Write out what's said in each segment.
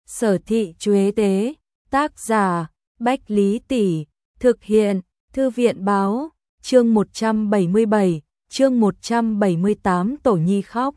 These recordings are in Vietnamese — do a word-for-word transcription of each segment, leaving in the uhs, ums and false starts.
Sở Thị Chuế Tế, tác giả, Bách Lý Tỷ, thực hiện, Thư viện Báo, chương một trăm bảy mươi bảy, chương một trăm bảy mươi tám Tổ Nhi khóc.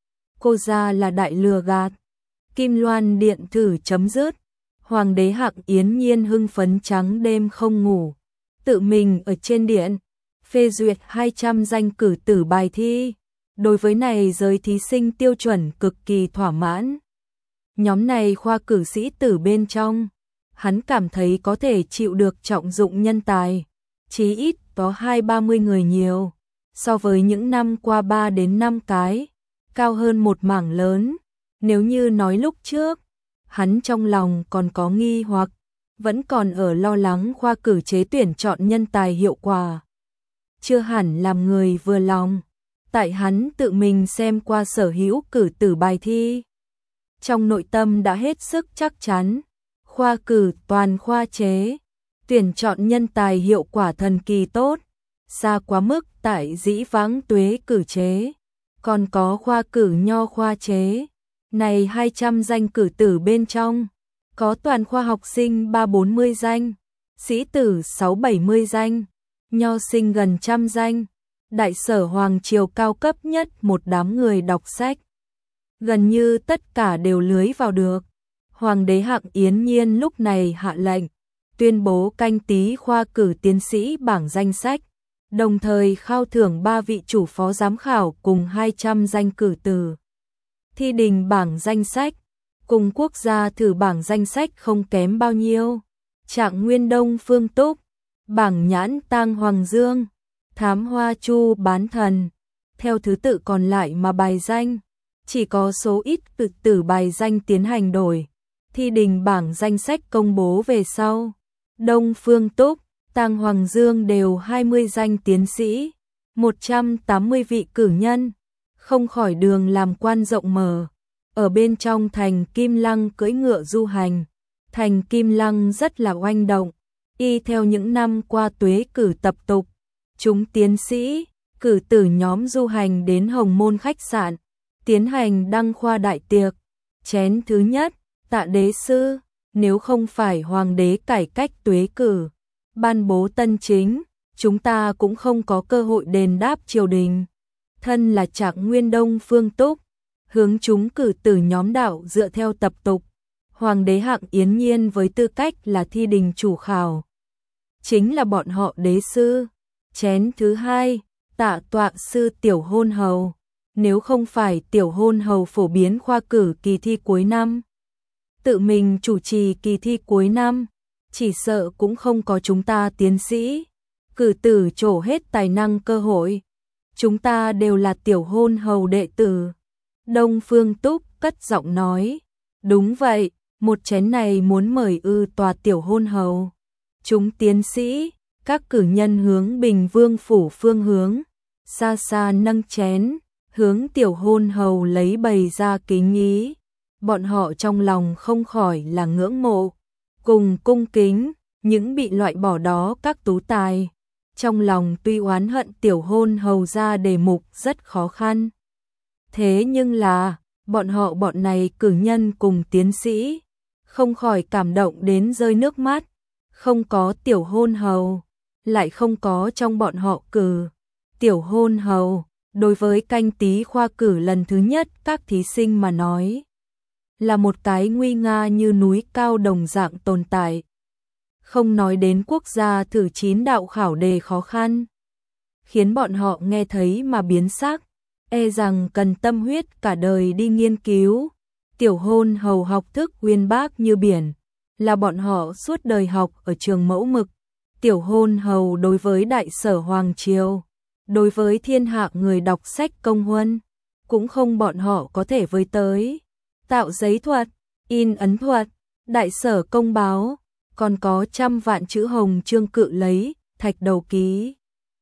Cô ra là đại lừa gạt. Kim Loan điện thử chấm dứt. Hoàng đế Hạng Yến Nhiên hưng phấn trắng đêm không ngủ. Tự mình ở trên điện, phê duyệt hai trăm danh cử tử bài thi. Đối với này giới thí sinh tiêu chuẩn cực kỳ thỏa mãn. Nhóm này khoa cử sĩ tử bên trong, hắn cảm thấy có thể chịu được trọng dụng nhân tài, chí ít có hai ba mươi người nhiều, so với những năm qua ba đến năm cái, cao hơn một mảng lớn. Nếu như nói lúc trước, hắn trong lòng còn có nghi hoặc, vẫn còn ở lo lắng khoa cử chế tuyển chọn nhân tài hiệu quả, chưa hẳn làm người vừa lòng. Tại hắn tự mình xem qua sở hữu cử tử bài thi, trong nội tâm đã hết sức chắc chắn, khoa cử toàn khoa chế, tuyển chọn nhân tài hiệu quả thần kỳ tốt, xa quá mức tại dĩ vãng tuế cử chế, còn có khoa cử nho khoa chế. Này hai trăm danh cử tử bên trong, có toàn khoa học sinh ba bốn mươi danh, sĩ tử sáu bảy mươi danh, nho sinh gần trăm danh, đại sở hoàng triều cao cấp nhất một đám người đọc sách. Gần như tất cả đều lưới vào được. Hoàng đế Hạng Yến Nhiên lúc này hạ lệnh, tuyên bố canh tí khoa cử tiến sĩ bảng danh sách, đồng thời khao thưởng ba vị chủ phó giám khảo cùng hai trăm danh cử tử. Thi đình bảng danh sách, cùng quốc gia thử bảng danh sách không kém bao nhiêu. Trạng Nguyên Đông Phương Túc, bảng nhãn Tang Hoàng Dương, thám hoa Chu Bán Thần, theo thứ tự còn lại mà bài danh. Chỉ có số ít tự tử bài danh tiến hành đổi. Thi đình bảng danh sách công bố về sau. Đông Phương Túc, Tang Hoàng Dương đều hai mươi danh tiến sĩ, một trăm tám mươi vị cử nhân, không khỏi đường làm quan rộng mở. Ở bên trong thành Kim Lăng cưỡi ngựa du hành. Thành Kim Lăng rất là oanh động, y theo những năm qua tuế cử tập tục. Chúng tiến sĩ, cử tử nhóm du hành đến Hồng Môn khách sạn, tiến hành đăng khoa đại tiệc. Chén thứ nhất, tạ đế sư, nếu không phải hoàng đế cải cách tuế cử, ban bố tân chính, chúng ta cũng không có cơ hội đền đáp triều đình. Thân là Trạng Nguyên Đông Phương Túc, hướng chúng cử tử nhóm đạo dựa theo tập tục. Hoàng đế Hạng Yến Nhiên với tư cách là thi đình chủ khảo, chính là bọn họ đế sư. Chén thứ hai, tạ tọa sư tiểu hôn hầu, nếu không phải tiểu hôn hầu phổ biến khoa cử kỳ thi cuối năm, tự mình chủ trì kỳ thi cuối năm, chỉ sợ cũng không có chúng ta tiến sĩ, cử tử trổ hết tài năng cơ hội. Chúng ta đều là tiểu hôn hầu đệ tử. Đông Phương Túc cất giọng nói, đúng vậy, một chén này muốn mời ư tòa tiểu hôn hầu. Chúng tiến sĩ, các cử nhân hướng Bình Vương phủ phương hướng, xa xa nâng chén, hướng tiểu hôn hầu lấy bày ra kính ý. Bọn họ trong lòng không khỏi là ngưỡng mộ, cùng cung kính, những bị loại bỏ đó các tú tài. Trong lòng tuy oán hận tiểu hôn hầu ra đề mục rất khó khăn. Thế nhưng là, bọn họ bọn này cử nhân cùng tiến sĩ, không khỏi cảm động đến rơi nước mắt. Không có tiểu hôn hầu, lại không có trong bọn họ cử tiểu hôn hầu. Đối với canh tí khoa cử lần thứ nhất các thí sinh mà nói, là một cái nguy nga như núi cao đồng dạng tồn tại. Không nói đến quốc gia thử chín đạo khảo đề khó khăn, khiến bọn họ nghe thấy mà biến sắc, e rằng cần tâm huyết cả đời đi nghiên cứu. Tiểu hôn hầu học thức uyên bác như biển, là bọn họ suốt đời học ở trường mẫu mực. Tiểu hôn hầu đối với đại sở hoàng triều, đối với thiên hạ người đọc sách công huân, cũng không bọn họ có thể với tới. Tạo giấy thuật, in ấn thuật, đại sở công báo, còn có trăm vạn chữ hồng chương cự lấy, thạch đầu ký.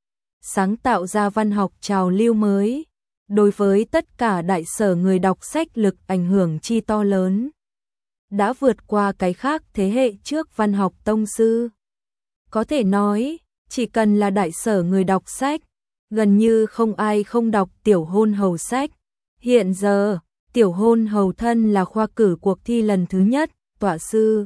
Sáng tạo ra văn học trào lưu mới, đối với tất cả đại sở người đọc sách lực ảnh hưởng chi to lớn, đã vượt qua cái khác thế hệ trước văn học tông sư. Có thể nói, chỉ cần là đại sở người đọc sách, gần như không ai không đọc tiểu hôn hầu sách. Hiện giờ, tiểu hôn hầu thân là khoa cử cuộc thi lần thứ nhất, tọa sư.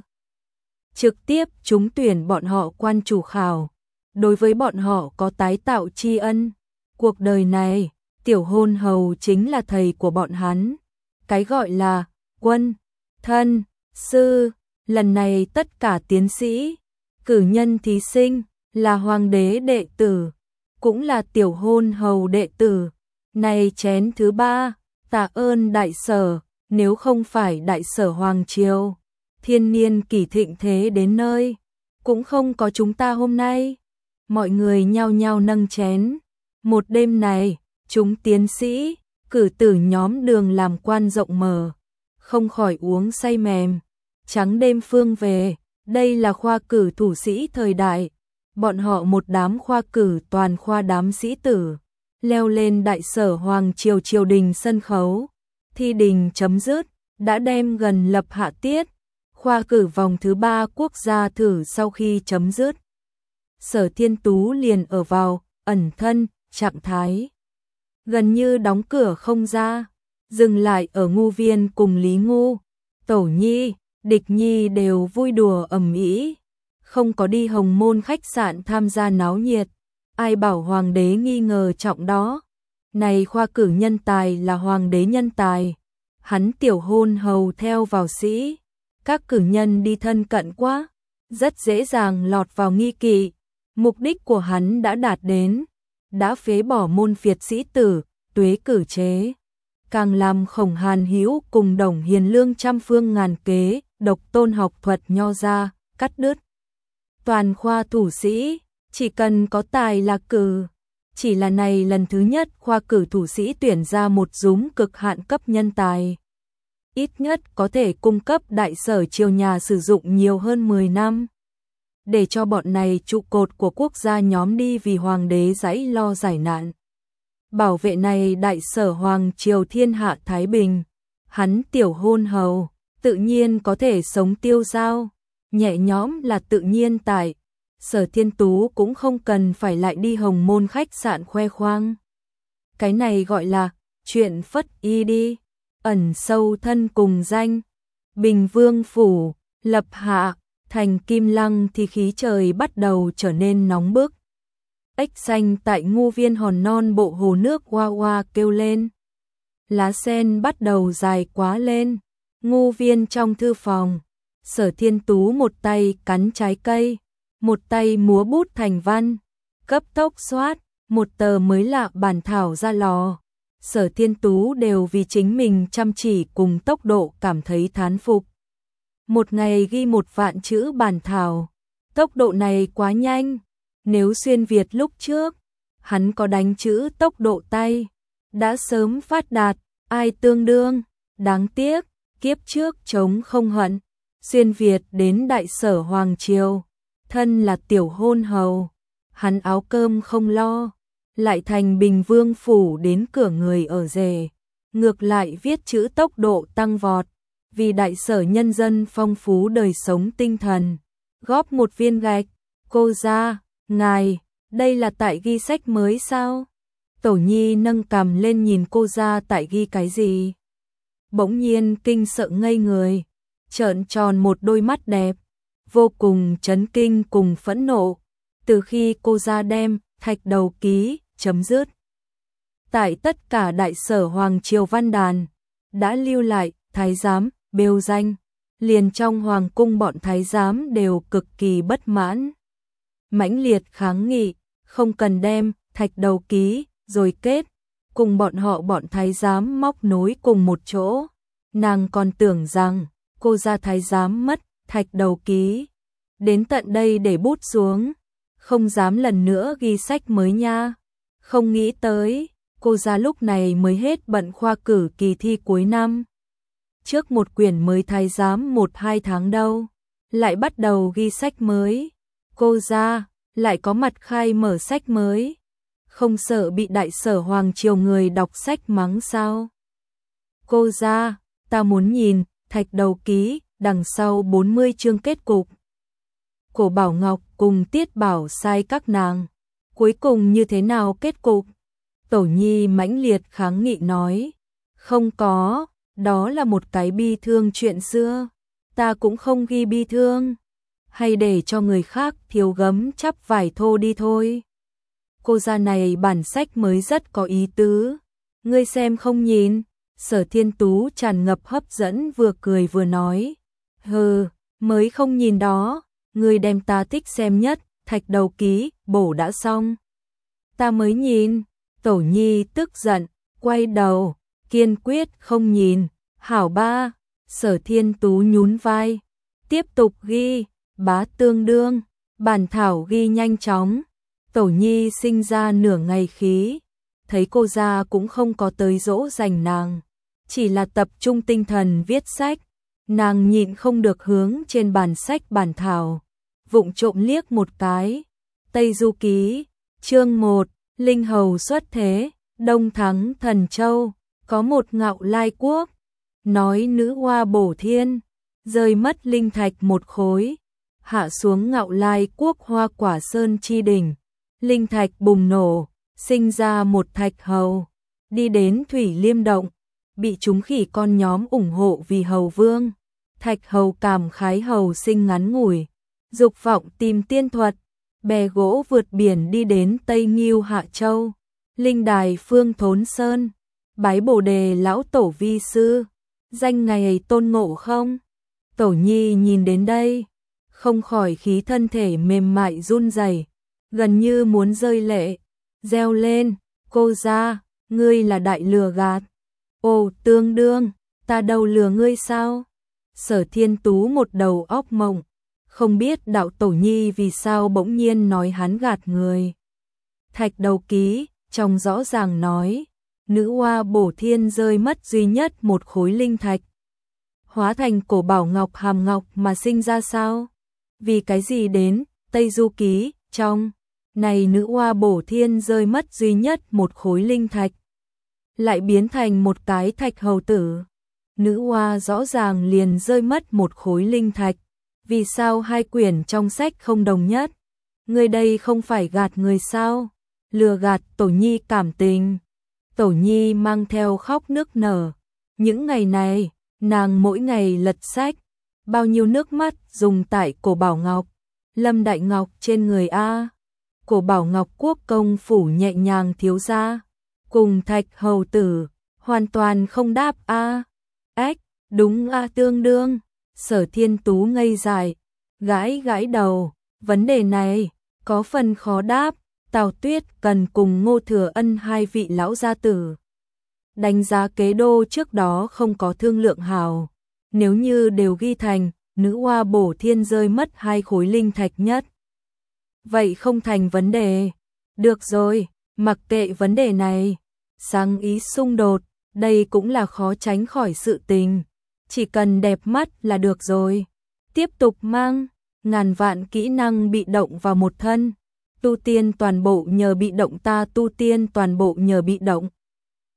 Trực tiếp trúng tuyển bọn họ quan chủ khảo. Đối với bọn họ có tái tạo tri ân. Cuộc đời này, tiểu hôn hầu chính là thầy của bọn hắn. Cái gọi là quân, thân, sư, lần này tất cả tiến sĩ, cử nhân thí sinh, là hoàng đế đệ tử, cũng là tiểu hôn hầu đệ tử. Này chén thứ ba, tạ ơn đại sở, nếu không phải đại sở hoàng triều, thiên niên kỷ thịnh thế đến nơi, cũng không có chúng ta hôm nay. Mọi người nhao nhao nâng chén. Một đêm này, chúng tiến sĩ, cử tử nhóm đường làm quan rộng mở, không khỏi uống say mềm. Trắng đêm phương về, đây là khoa cử thủ sĩ thời đại. Bọn họ một đám khoa cử toàn khoa đám sĩ tử, leo lên đại sở hoàng triều triều đình sân khấu. Thi đình chấm dứt, đã đem gần lập hạ tiết. Khoa cử vòng thứ ba quốc gia thử sau khi chấm dứt. Sở Thiên Tú liền ở vào, ẩn thân, trạng thái. Gần như đóng cửa không ra, dừng lại ở Ngu Viên cùng Lý Ngu, Tẩu Nhi, Địch Nhi đều vui đùa ầm ĩ, không có đi Hồng Môn khách sạn tham gia náo nhiệt. Ai bảo hoàng đế nghi ngờ trọng đó. Này khoa cử nhân tài là hoàng đế nhân tài, hắn tiểu hôn hầu theo vào sĩ, các cử nhân đi thân cận quá, rất dễ dàng lọt vào nghi kỵ. Mục đích của hắn đã đạt đến, đã phế bỏ môn phiệt sĩ tử, tuế cử chế, càng làm Khổng Hàn Hữu cùng Đồng Hiền Lương trăm phương ngàn kế, độc tôn học thuật nho ra, cắt đứt. Toàn khoa thủ sĩ, chỉ cần có tài là cử. Chỉ là này lần thứ nhất khoa cử thủ sĩ tuyển ra một dúm cực hạn cấp nhân tài. Ít nhất có thể cung cấp đại sở triều nhà sử dụng nhiều hơn mười năm. Để cho bọn này trụ cột của quốc gia nhóm đi vì hoàng đế dãy lo giải nạn. Bảo vệ này đại sở hoàng triều thiên hạ Thái Bình. Hắn tiểu hôn hầu, tự nhiên có thể sống tiêu dao, nhẹ nhõm là tự nhiên tại. Sở Thiên Tú cũng không cần phải lại đi Hồng Môn khách sạn khoe khoang. Cái này gọi là chuyện phất y đi, ẩn sâu thân cùng danh. Bình Vương phủ, lập hạ, thành Kim Lăng thì khí trời bắt đầu trở nên nóng bức. Ếch xanh tại Ngu Viên hòn non bộ hồ nước hoa hoa kêu lên. Lá sen bắt đầu dài quá lên. Ngu Viên trong thư phòng, Sở Thiên Tú một tay cắn trái cây, một tay múa bút thành văn, cấp tốc xoát một tờ mới lạ bản thảo ra lò. Sở Thiên Tú đều vì chính mình chăm chỉ cùng tốc độ cảm thấy thán phục. Một ngày ghi một vạn chữ bản thảo, tốc độ này quá nhanh. Nếu xuyên Việt lúc trước, hắn có đánh chữ tốc độ tay, đã sớm phát đạt, ai tương đương. Đáng tiếc, kiếp trước chống không hận, xuyên Việt đến đại sở hoàng triều, thân là tiểu hôn hầu, hắn áo cơm không lo, lại thành Bình Vương phủ đến cửa người ở rể, ngược lại viết chữ tốc độ tăng vọt, vì đại sở nhân dân phong phú đời sống tinh thần, góp một viên gạch. Cô gia, ngài, đây là tại ghi sách mới sao? Tẩu Nhi nâng cằm lên nhìn cô gia tại ghi cái gì? Bỗng nhiên kinh sợ ngây người, trợn tròn một đôi mắt đẹp, vô cùng chấn kinh cùng phẫn nộ. Từ khi cô gia đem Thạch Đầu Ký chấm dứt, tại tất cả đại sở hoàng triều văn đàn đã lưu lại thái giám bêu danh, liền trong hoàng cung bọn thái giám đều cực kỳ bất mãn, mãnh liệt kháng nghị, không cần đem Thạch Đầu Ký rồi kết, cùng bọn họ bọn thái giám móc nối cùng một chỗ. Nàng còn tưởng rằng cô gia thái giám mất Thạch Đầu Ký, đến tận đây để bút xuống, không dám lần nữa ghi sách mới nha. Không nghĩ tới, cô gia lúc này mới hết bận khoa cử kỳ thi cuối năm. Trước một quyển mới thái giám một hai tháng đâu, lại bắt đầu ghi sách mới. Cô gia lại có mặt khai mở sách mới, không sợ bị đại sở hoàng triều người đọc sách mắng sao? Cô gia, ta muốn nhìn Thạch Đầu Ký đằng sau bốn mươi chương kết cục. Cổ Bảo Ngọc cùng Tiết Bảo sai các nàng, cuối cùng như thế nào kết cục? Tẩu Nhi mãnh liệt kháng nghị nói, không có, đó là một cái bi thương chuyện xưa. ta cũng không ghi bi thương, hay để cho người khác thiếu gấm chắp vải thô đi thôi. Cô gia này bản sách mới rất có ý tứ, ngươi xem không nhìn? Sở Thiên Tú tràn ngập hấp dẫn vừa cười vừa nói. Hừ, mới không nhìn đó, ngươi đem ta thích xem nhất, Thạch Đầu Ký, bổ đã xong. Ta mới nhìn, Tổ Nhi tức giận, quay đầu, kiên quyết không nhìn, hảo ba, Sở Thiên Tú nhún vai, tiếp tục ghi, bá tương đương, bản thảo ghi nhanh chóng, Tổ Nhi sinh ra nửa ngày khí, thấy cô gia cũng không có tới dỗ dành nàng, chỉ là tập trung tinh thần viết sách, nàng nhịn không được hướng trên bàn sách bản thảo, vụng trộm liếc một cái, Tây Du Ký, chương một, Linh Hầu xuất thế, Đông thắng Thần Châu, có một ngạo lai quốc, nói nữ hoa bổ thiên, rơi mất linh thạch một khối, hạ xuống ngạo lai quốc hoa quả sơn chi đỉnh, linh thạch bùng nổ, sinh ra một thạch hầu, đi đến Thủy Liêm Động, bị chúng khỉ con nhóm ủng hộ vì hầu vương, thạch hầu cảm khái hầu sinh ngắn ngủi, dục vọng tìm tiên thuật, bè gỗ vượt biển đi đến Tây Nghiêu Hạ Châu, linh đài Phương Thốn Sơn, bái Bồ Đề lão tổ vi sư, danh ngày tôn ngộ không. Tổ Nhi nhìn đến đây, không khỏi khí thân thể mềm mại run rẩy, gần như muốn rơi lệ, reo lên, cô gia, ngươi là đại lừa gạt. Ồ, tương đương, ta đâu lừa ngươi sao? Sở Thiên Tú một đầu óc mộng, không biết đạo Tổ Nhi vì sao bỗng nhiên nói hắn gạt người. Thạch Đầu Ký, trong rõ ràng nói, nữ hoa bổ thiên rơi mất duy nhất một khối linh thạch, hóa thành cổ bảo ngọc hàm ngọc mà sinh ra sao? Vì cái gì đến Tây Du Ký, trong này nữ hoa bổ thiên rơi mất duy nhất một khối linh thạch, lại biến thành một cái thạch hầu tử. Nữ hoa rõ ràng liền rơi mất một khối linh thạch, vì sao hai quyển trong sách không đồng nhất? Người đây không phải gạt người sao? Lừa gạt Tổ Nhi cảm tình. Tổ Nhi mang theo khóc nức nở. Những ngày này, nàng mỗi ngày lật sách, bao nhiêu nước mắt dùng tại cổ bảo ngọc, Lâm Đại Ngọc trên người a. Cổ bảo ngọc quốc công phủ nhẹ nhàng thiếu gia, cùng thạch hầu tử, hoàn toàn không đáp a. Ếch, đúng a tương đương. Sở Thiên Tú ngây dại, gãi gãi đầu, vấn đề này có phần khó đáp, Tào Tuyết cần cùng Ngô Thừa Ân hai vị lão gia tử đánh giá kế đô trước đó không có thương lượng hào, nếu như đều ghi thành nữ hoa bổ thiên rơi mất hai khối linh thạch nhất, vậy không thành vấn đề. Được rồi, mặc kệ vấn đề này, sáng ý xung đột, đây cũng là khó tránh khỏi sự tình, chỉ cần đẹp mắt là được rồi. Tiếp tục mang ngàn vạn kỹ năng bị động vào một thân, tu tiên toàn bộ nhờ bị động ta tu tiên toàn bộ nhờ bị động.